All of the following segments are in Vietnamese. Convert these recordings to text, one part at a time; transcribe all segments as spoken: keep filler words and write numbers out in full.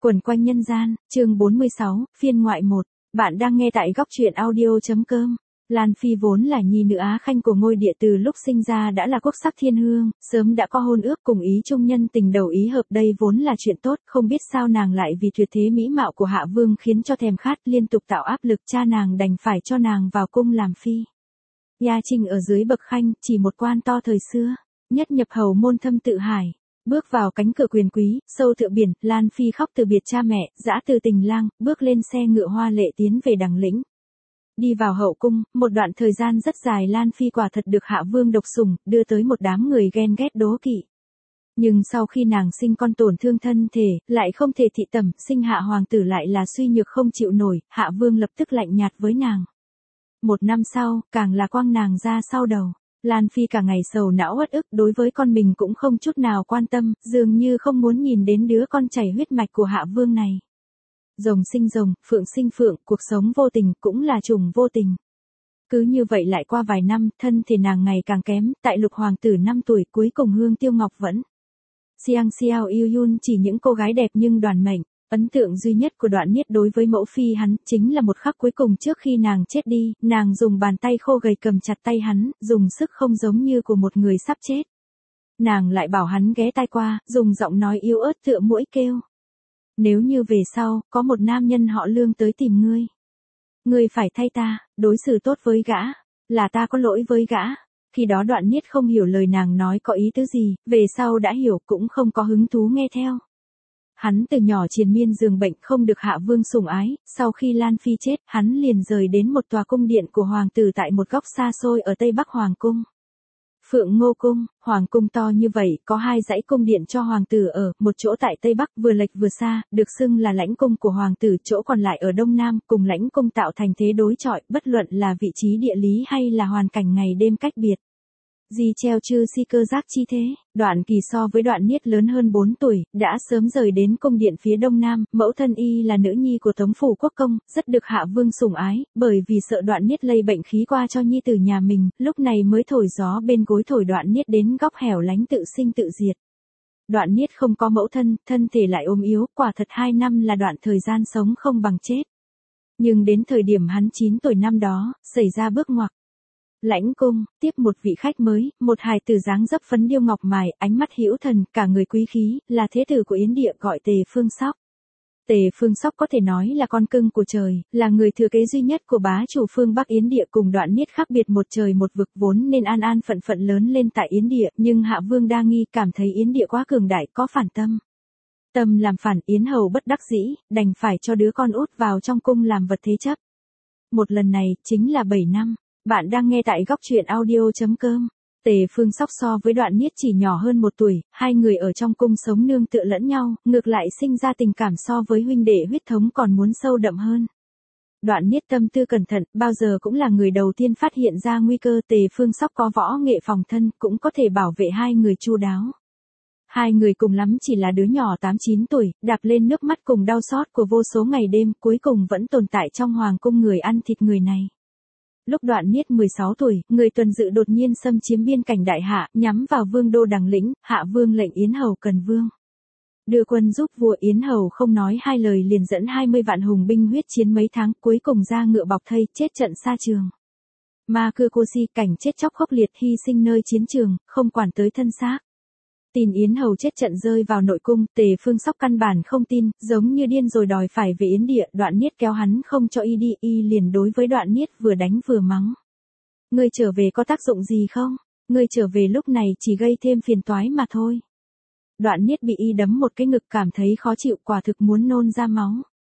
Quẩn quanh nhân gian, chương bốn mươi sáu, phiên ngoại một. Bạn đang nghe tại góc truyện audio.com. Lan Phi vốn là nhi nữ Á Khanh của ngôi địa, từ lúc sinh ra đã là quốc sắc thiên hương, sớm đã có hôn ước cùng ý trung nhân tình đầu ý hợp, đây vốn là chuyện tốt, không biết sao nàng lại vì tuyệt thế mỹ mạo của Hạ Vương khiến cho thèm khát, liên tục tạo áp lực, cha nàng đành phải cho nàng vào cung làm phi. Gia Trinh ở dưới bậc khanh, chỉ một quan to thời xưa, nhất nhập hầu môn thâm tự hải. Bước vào cánh cửa quyền quý, sâu tựa biển, Lan Phi khóc từ biệt cha mẹ, dã từ tình lang, bước lên xe ngựa hoa lệ tiến về đằng lĩnh. Đi vào hậu cung, một đoạn thời gian rất dài Lan Phi quả thật được Hạ Vương độc sủng, đưa tới một đám người ghen ghét đố kỵ. Nhưng sau khi nàng sinh con tổn thương thân thể, lại không thể thị tẩm, sinh hạ hoàng tử lại là suy nhược không chịu nổi, Hạ Vương lập tức lạnh nhạt với nàng. Một năm sau, càng là quăng nàng ra sau đầu. Lan Phi cả ngày sầu não uất ức, đối với con mình cũng không chút nào quan tâm, dường như không muốn nhìn đến đứa con chảy huyết mạch của Hạ Vương này. Rồng sinh rồng, phượng sinh phượng, cuộc sống vô tình cũng là trùng vô tình. Cứ như vậy lại qua vài năm, thân thể nàng ngày càng kém, tại lục hoàng tử năm tuổi cuối cùng Hương Tiêu Ngọc vẫn. Xiang Xiao Yêu Yun chỉ những cô gái đẹp nhưng đoản mệnh. Ấn tượng duy nhất của Đoạn Niết đối với mẫu phi hắn, chính là một khắc cuối cùng trước khi nàng chết đi, nàng dùng bàn tay khô gầy cầm chặt tay hắn, dùng sức không giống như của một người sắp chết. Nàng lại bảo hắn ghé tai qua, dùng giọng nói yếu ớt tựa muỗi kêu. Nếu như về sau, có một nam nhân họ Lương tới tìm ngươi. Ngươi phải thay ta, đối xử tốt với gã, là ta có lỗi với gã. Khi đó Đoạn Niết không hiểu lời nàng nói có ý tứ gì, về sau đã hiểu cũng không có hứng thú nghe theo. Hắn từ nhỏ triền miên giường bệnh không được Hạ Vương sủng ái, sau khi Lan Phi chết, hắn liền rời đến một tòa cung điện của hoàng tử tại một góc xa xôi ở Tây Bắc Hoàng cung. Phượng Ngô Cung, Hoàng cung to như vậy, có hai dãy cung điện cho hoàng tử ở, một chỗ tại Tây Bắc vừa lệch vừa xa, được xưng là lãnh cung của hoàng tử, chỗ còn lại ở Đông Nam, cùng lãnh cung tạo thành thế đối chọi, bất luận là vị trí địa lý hay là hoàn cảnh ngày đêm cách biệt. Di treo chư si cơ giác chi thế, Đoạn Kỳ so với Đoạn Niết lớn hơn bốn tuổi, đã sớm rời đến cung điện phía đông nam, mẫu thân y là nữ nhi của Tống phủ quốc công, rất được Hạ Vương sủng ái, bởi vì sợ Đoạn Niết lây bệnh khí qua cho nhi tử nhà mình, lúc này mới thổi gió bên gối thổi Đoạn Niết đến góc hẻo lánh tự sinh tự diệt. Đoạn Niết không có mẫu thân, thân thể lại ốm yếu, quả thật hai năm là đoạn thời gian sống không bằng chết. Nhưng đến thời điểm hắn chín tuổi năm đó, xảy ra bước ngoặt. Lãnh cung, tiếp một vị khách mới, một hài tử dáng dấp phấn điêu ngọc mài, ánh mắt hữu thần, cả người quý khí, là thế tử của Yến Địa gọi Tề Phương Sóc. Tề Phương Sóc có thể nói là con cưng của trời, là người thừa kế duy nhất của bá chủ phương Bắc Yến Địa, cùng Đoạn Niết khác biệt một trời một vực, vốn nên an an phận phận lớn lên tại Yến Địa, nhưng Hạ Vương đa nghi, cảm thấy Yến Địa quá cường đại, có phản tâm. Tâm làm phản, Yến hầu bất đắc dĩ, đành phải cho đứa con út vào trong cung làm vật thế chấp. Một lần này, chính là bảy năm. Bạn đang nghe tại góc truyện audio.com. Tề Phương Sóc so với Đoạn Niết chỉ nhỏ hơn một tuổi, hai người ở trong cung sống nương tựa lẫn nhau, ngược lại sinh ra tình cảm so với huynh đệ huyết thống còn muốn sâu đậm hơn. Đoạn Niết tâm tư cẩn thận, bao giờ cũng là người đầu tiên phát hiện ra nguy cơ, Tề Phương Sóc có võ nghệ phòng thân, cũng có thể bảo vệ hai người chu đáo. Hai người cùng lắm chỉ là đứa nhỏ tám chín tuổi, đạp lên nước mắt cùng đau xót của vô số ngày đêm, cuối cùng vẫn tồn tại trong hoàng cung người ăn thịt người này. Lúc Đoạn Niết mười sáu tuổi, người tuần dự đột nhiên xâm chiếm biên cảnh Đại Hạ, nhắm vào vương đô đằng lĩnh, Hạ Vương lệnh Yến hầu Cần Vương đưa quân giúp vua. Yến hầu không nói hai lời liền dẫn hai mươi vạn hùng binh huyết chiến mấy tháng, cuối cùng ra ngựa bọc thây, chết trận xa trường. Ma Cư Cô Si, cảnh chết chóc khốc liệt, hy sinh nơi chiến trường, không quản tới thân xác. Tin Yến hầu chết trận rơi vào nội cung, Tề Phương Sóc căn bản không tin, giống như điên rồi đòi phải về Yến Địa, Đoạn Niết kéo hắn không cho y đi, y liền đối với Đoạn Niết vừa đánh vừa mắng. Ngươi trở về có tác dụng gì không? Ngươi trở về lúc này chỉ gây thêm phiền toái mà thôi. Đoạn Niết bị y đấm một cái ngực, cảm thấy khó chịu, quả thực muốn nôn ra máu.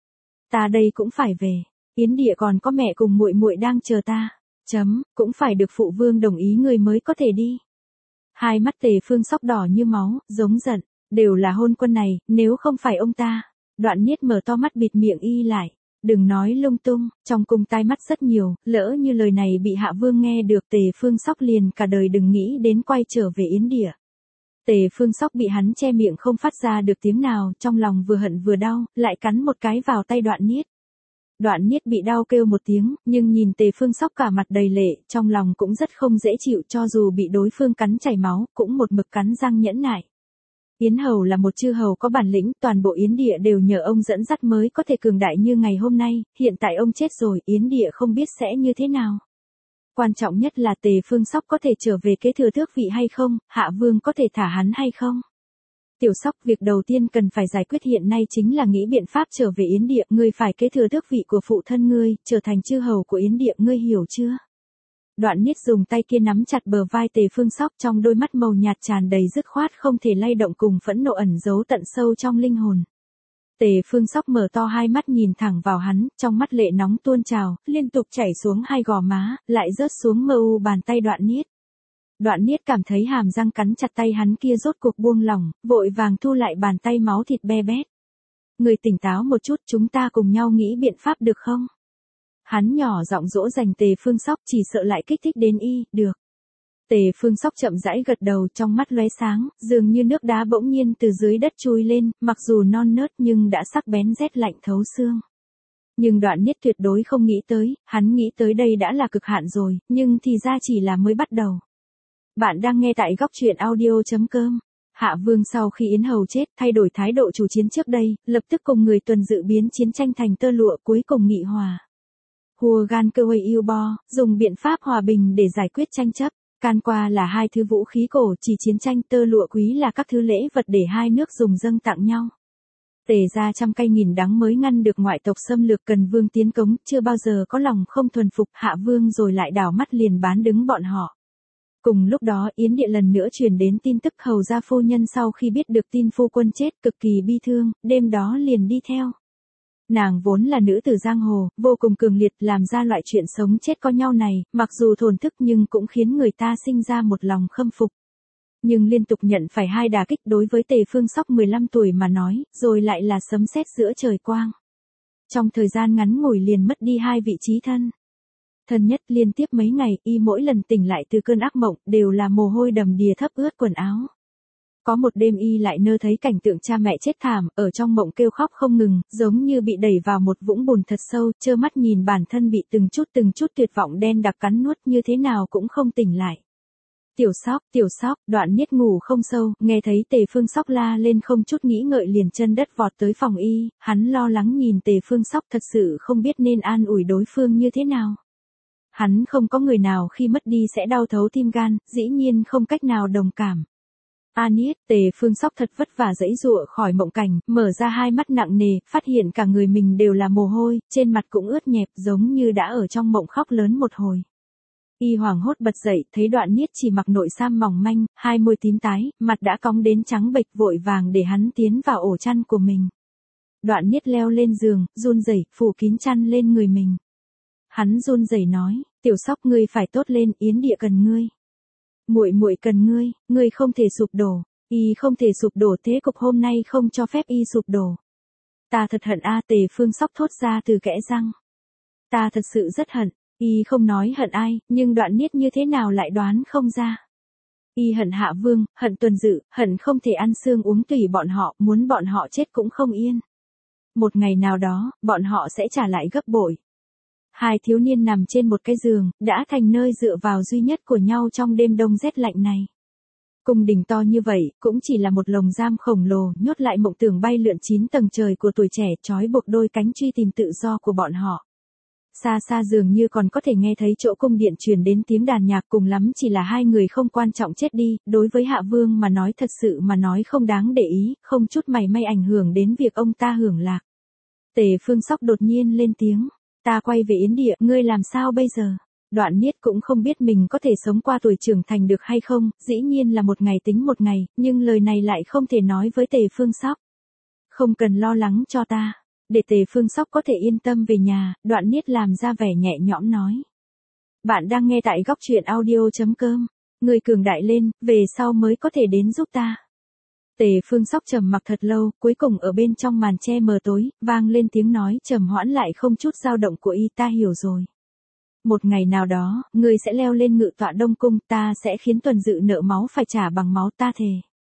Ta đây cũng phải về, Yến Địa còn có mẹ cùng muội muội đang chờ ta. Chấm, cũng phải được phụ vương đồng ý người mới có thể đi. Hai mắt Tề Phương Sóc đỏ như máu, giống giận, đều là hôn quân này, nếu không phải ông ta. Đoạn Niết mở to mắt bịt miệng y lại, đừng nói lung tung, trong cung tai mắt rất nhiều, lỡ như lời này bị Hạ Vương nghe được, Tề Phương Sóc liền cả đời đừng nghĩ đến quay trở về Yến Địa. Tề Phương Sóc bị hắn che miệng không phát ra được tiếng nào, trong lòng vừa hận vừa đau, lại cắn một cái vào tay Đoạn Niết. Đoạn Niết bị đau kêu một tiếng, nhưng nhìn Tề Phương Sóc cả mặt đầy lệ, trong lòng cũng rất không dễ chịu, cho dù bị đối phương cắn chảy máu, cũng một mực cắn răng nhẫn nại. Yến Hầu là một chư hầu có bản lĩnh, toàn bộ Yến địa đều nhờ ông dẫn dắt mới có thể cường đại như ngày hôm nay, hiện tại ông chết rồi, Yến địa không biết sẽ như thế nào. Quan trọng nhất là Tề Phương Sóc có thể trở về kế thừa tước vị hay không, Hạ Vương có thể thả hắn hay không. Tiểu Sóc, việc đầu tiên cần phải giải quyết hiện nay chính là nghĩ biện pháp trở về Yến địa, ngươi phải kế thừa tước vị của phụ thân ngươi, trở thành chư hầu của Yến địa, ngươi hiểu chưa? Đoạn Niết dùng tay kia nắm chặt bờ vai Tề Phương Sóc, trong đôi mắt màu nhạt tràn đầy dứt khoát không thể lay động cùng phẫn nộ ẩn giấu tận sâu trong linh hồn. Tề Phương Sóc mở to hai mắt nhìn thẳng vào hắn, trong mắt lệ nóng tuôn trào, liên tục chảy xuống hai gò má, lại rớt xuống mờ u bàn tay Đoạn Niết. Đoạn Niết cảm thấy hàm răng cắn chặt tay hắn kia rốt cuộc buông lỏng, vội vàng thu lại bàn tay máu thịt be bét. Người tỉnh táo một chút, chúng ta cùng nhau nghĩ biện pháp được không? Hắn nhỏ giọng dỗ dành Tề Phương Sóc, chỉ sợ lại kích thích đến y, được. Tề Phương Sóc chậm rãi gật đầu, trong mắt lóe sáng, dường như nước đá bỗng nhiên từ dưới đất chui lên, mặc dù non nớt nhưng đã sắc bén rét lạnh thấu xương. Nhưng Đoạn Niết tuyệt đối không nghĩ tới, hắn nghĩ tới đây đã là cực hạn rồi, nhưng thì ra chỉ là mới bắt đầu. Bạn đang nghe tại góc truyện audio chấm com. Hạ Vương sau khi Yến Hầu chết, thay đổi thái độ chủ chiến trước đây, lập tức cùng người tuần dự biến chiến tranh thành tơ lụa, cuối cùng nghị hòa. Hùa gan cơ quay yêu bo, dùng biện pháp hòa bình để giải quyết tranh chấp. Can qua là hai thứ vũ khí cổ, chỉ chiến tranh, tơ lụa quý là các thứ lễ vật để hai nước dùng dâng tặng nhau. Tề ra trăm cây nghìn đắng mới ngăn được ngoại tộc xâm lược, Cần Vương tiến cống, chưa bao giờ có lòng không thuần phục, Hạ Vương rồi lại đảo mắt liền bán đứng bọn họ. Cùng lúc đó Yến địa lần nữa truyền đến tin tức, hầu gia phu nhân sau khi biết được tin phu quân chết cực kỳ bi thương, đêm đó liền đi theo. Nàng vốn là nữ tử giang hồ, vô cùng cường liệt, làm ra loại chuyện sống chết có nhau này, mặc dù thổn thức nhưng cũng khiến người ta sinh ra một lòng khâm phục. Nhưng liên tục nhận phải hai đả kích đối với Tề Phương Sóc mười lăm tuổi mà nói, rồi lại là sấm sét giữa trời quang. Trong thời gian ngắn ngủi liền mất đi hai vị trí thân. Thân nhất liên tiếp mấy ngày, y mỗi lần tỉnh lại từ cơn ác mộng, đều là mồ hôi đầm đìa thấm ướt quần áo. Có một đêm y lại nơ thấy cảnh tượng cha mẹ chết thảm, ở trong mộng kêu khóc không ngừng, giống như bị đẩy vào một vũng bùn thật sâu, trơ mắt nhìn bản thân bị từng chút từng chút tuyệt vọng đen đặc cắn nuốt, như thế nào cũng không tỉnh lại. Tiểu Sóc, Tiểu Sóc, Đoạn Niết ngủ không sâu, nghe thấy Tề Phương Sóc la lên không chút nghĩ ngợi liền chân đất vọt tới phòng y, hắn lo lắng nhìn Tề Phương Sóc, thật sự không biết nên an ủi đối phương như thế nào. Hắn không có người nào khi mất đi sẽ đau thấu tim gan, dĩ nhiên không cách nào đồng cảm. A Niết, Tề Phương Sóc thật vất vả giãy giụa khỏi mộng cảnh, mở ra hai mắt nặng nề, phát hiện cả người mình đều là mồ hôi, trên mặt cũng ướt nhẹp, giống như đã ở trong mộng khóc lớn một hồi. Y hoảng hốt bật dậy, thấy Đoạn Niết chỉ mặc nội sam mỏng manh, hai môi tím tái, mặt đã cong đến trắng bệch, vội vàng để hắn tiến vào ổ chăn của mình. Đoạn Niết leo lên giường, run rẩy, phủ kín chăn lên người mình. Hắn run rẩy nói, Tiểu Sóc, ngươi phải tốt lên, Yến địa cần ngươi. Muội muội cần ngươi, ngươi không thể sụp đổ, y không thể sụp đổ, thế cục hôm nay không cho phép y sụp đổ. Ta thật hận a, Tề Phương Sóc thốt ra từ kẽ răng. Ta thật sự rất hận, y không nói hận ai, nhưng Đoạn Niết như thế nào lại đoán không ra. Y hận Hạ Vương, hận Tuần Dự, hận không thể ăn xương uống tủy bọn họ, muốn bọn họ chết cũng không yên. Một ngày nào đó, bọn họ sẽ trả lại gấp bội. Hai thiếu niên nằm trên một cái giường, đã thành nơi dựa vào duy nhất của nhau trong đêm đông rét lạnh này. Cung đình to như vậy, cũng chỉ là một lồng giam khổng lồ, nhốt lại mộng tưởng bay lượn chín tầng trời của tuổi trẻ, trói buộc đôi cánh truy tìm tự do của bọn họ. Xa xa dường như còn có thể nghe thấy chỗ cung điện truyền đến tiếng đàn nhạc, cùng lắm chỉ là hai người không quan trọng chết đi, đối với Hạ Vương mà nói thật sự mà nói không đáng để ý, không chút mảy may ảnh hưởng đến việc ông ta hưởng lạc. Tề Phương Sóc đột nhiên lên tiếng. Ta quay về Yến địa, ngươi làm sao bây giờ? Đoạn Niết cũng không biết mình có thể sống qua tuổi trưởng thành được hay không, dĩ nhiên là một ngày tính một ngày, nhưng lời này lại không thể nói với Tề Phương Sóc. Không cần lo lắng cho ta, để Tề Phương Sóc có thể yên tâm về nhà, Đoạn Niết làm ra vẻ nhẹ nhõm nói. Bạn đang nghe tại góc truyện audio chấm com, người cường đại lên, về sau mới có thể đến giúp ta. Tề Phương Sóc trầm mặc thật lâu, cuối cùng ở bên trong màn che mờ tối, vang lên tiếng nói trầm hoãn lại không chút dao động của y, ta hiểu rồi. Một ngày nào đó, ngươi sẽ leo lên ngự tọa Đông Cung, ta sẽ khiến Tuần Dự nợ máu phải trả bằng máu, ta thề.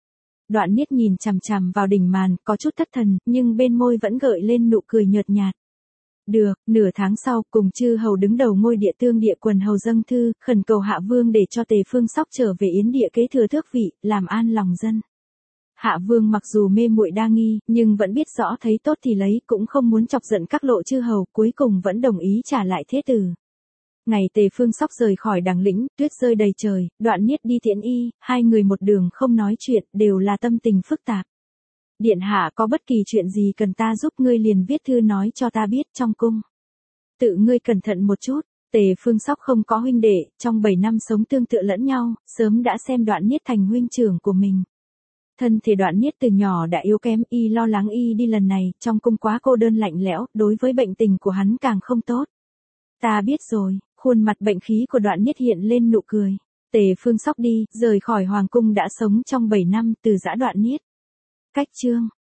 Đoạn Niết nhìn chằm chằm vào đỉnh màn, có chút thất thần, nhưng bên môi vẫn gợi lên nụ cười nhợt nhạt. Được, nửa tháng sau, cùng chư hầu đứng đầu ngôi địa tương địa quần hầu dâng thư, khẩn cầu Hạ Vương để cho Tề Phương Sóc trở về Yến địa kế thừa tước vị, làm an lòng dân. Hạ Vương mặc dù mê muội đa nghi, nhưng vẫn biết rõ thấy tốt thì lấy, cũng không muốn chọc giận các lộ chư hầu, cuối cùng vẫn đồng ý trả lại thế tử. Ngày Tề Phương Sóc rời khỏi Đằng Lĩnh, tuyết rơi đầy trời, Đoạn Niết đi tiễn y, hai người một đường không nói chuyện, đều là tâm tình phức tạp. Điện hạ có bất kỳ chuyện gì cần ta giúp ngươi liền viết thư nói cho ta biết trong cung. Tự ngươi cẩn thận một chút. Tề Phương Sóc không có huynh đệ, trong bảy năm sống tương tự lẫn nhau, sớm đã xem Đoạn Niết thành huynh trưởng của mình. Thân thể Đoạn Niết từ nhỏ đã yếu kém, y lo lắng y đi lần này, trong cung quá cô đơn lạnh lẽo, đối với bệnh tình của hắn càng không tốt. Ta biết rồi, khuôn mặt bệnh khí của Đoạn Niết hiện lên nụ cười. Tề Phương Sóc đi, rời khỏi hoàng cung đã sống trong bảy năm, từ giã Đoạn Niết. Cách chương